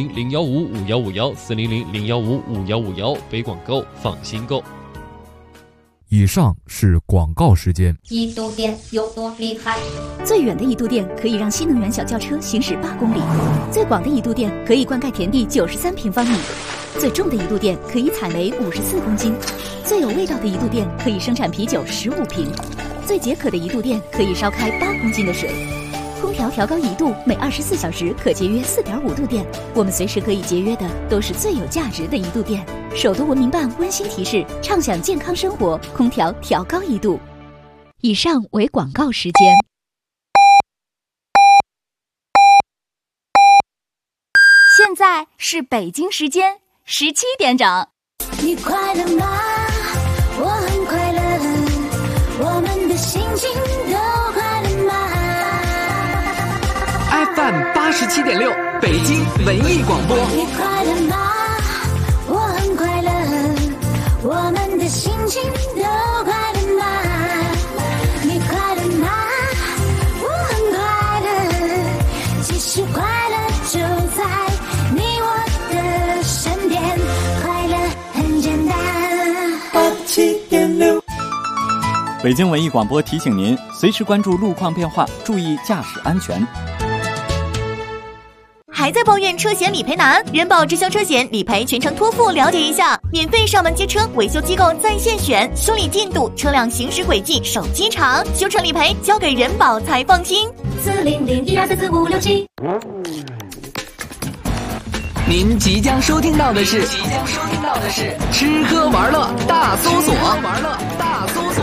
400-015-5151，400-015-5151，北广购，放心购。 以上是广告时间。 一度电有多厉害？最远的一度电可以让新能源小轿车行驶8公里，最广的一度电可以灌溉田地93平方米，最重的一度电可以采煤54公斤，最有味道的一度电可以生产啤酒15瓶，最解渴的一度电可以烧开8公斤的水。空调调高1度，每24小时可节约4.5度电。我们随时可以节约的都是最有价值的一度电。首都文明办温馨提示：畅享健康生活，空调调高1度。以上为广告时间。 现在是北京时间17点整。 你快乐吗？我很快乐，我们的心情都快乐吗？ FM 87.6，北京文艺广播。 你快乐吗？我很快乐，我们的心情都快乐吗？你快乐吗？我很快乐，其实快乐就在你我的身边，快乐很简单。87.6， 北京文艺广播提醒您，随时关注路况变化，注意驾驶安全。 还在抱怨车险理赔难？人保直销车险理赔全程托付，了解一下，免费上门接车，维修机构在线选，修理进度、车辆行驶轨迹、手机查，修车理赔交给人保才放心。400-1234567。 您即将收听到的是吃喝玩乐大搜索。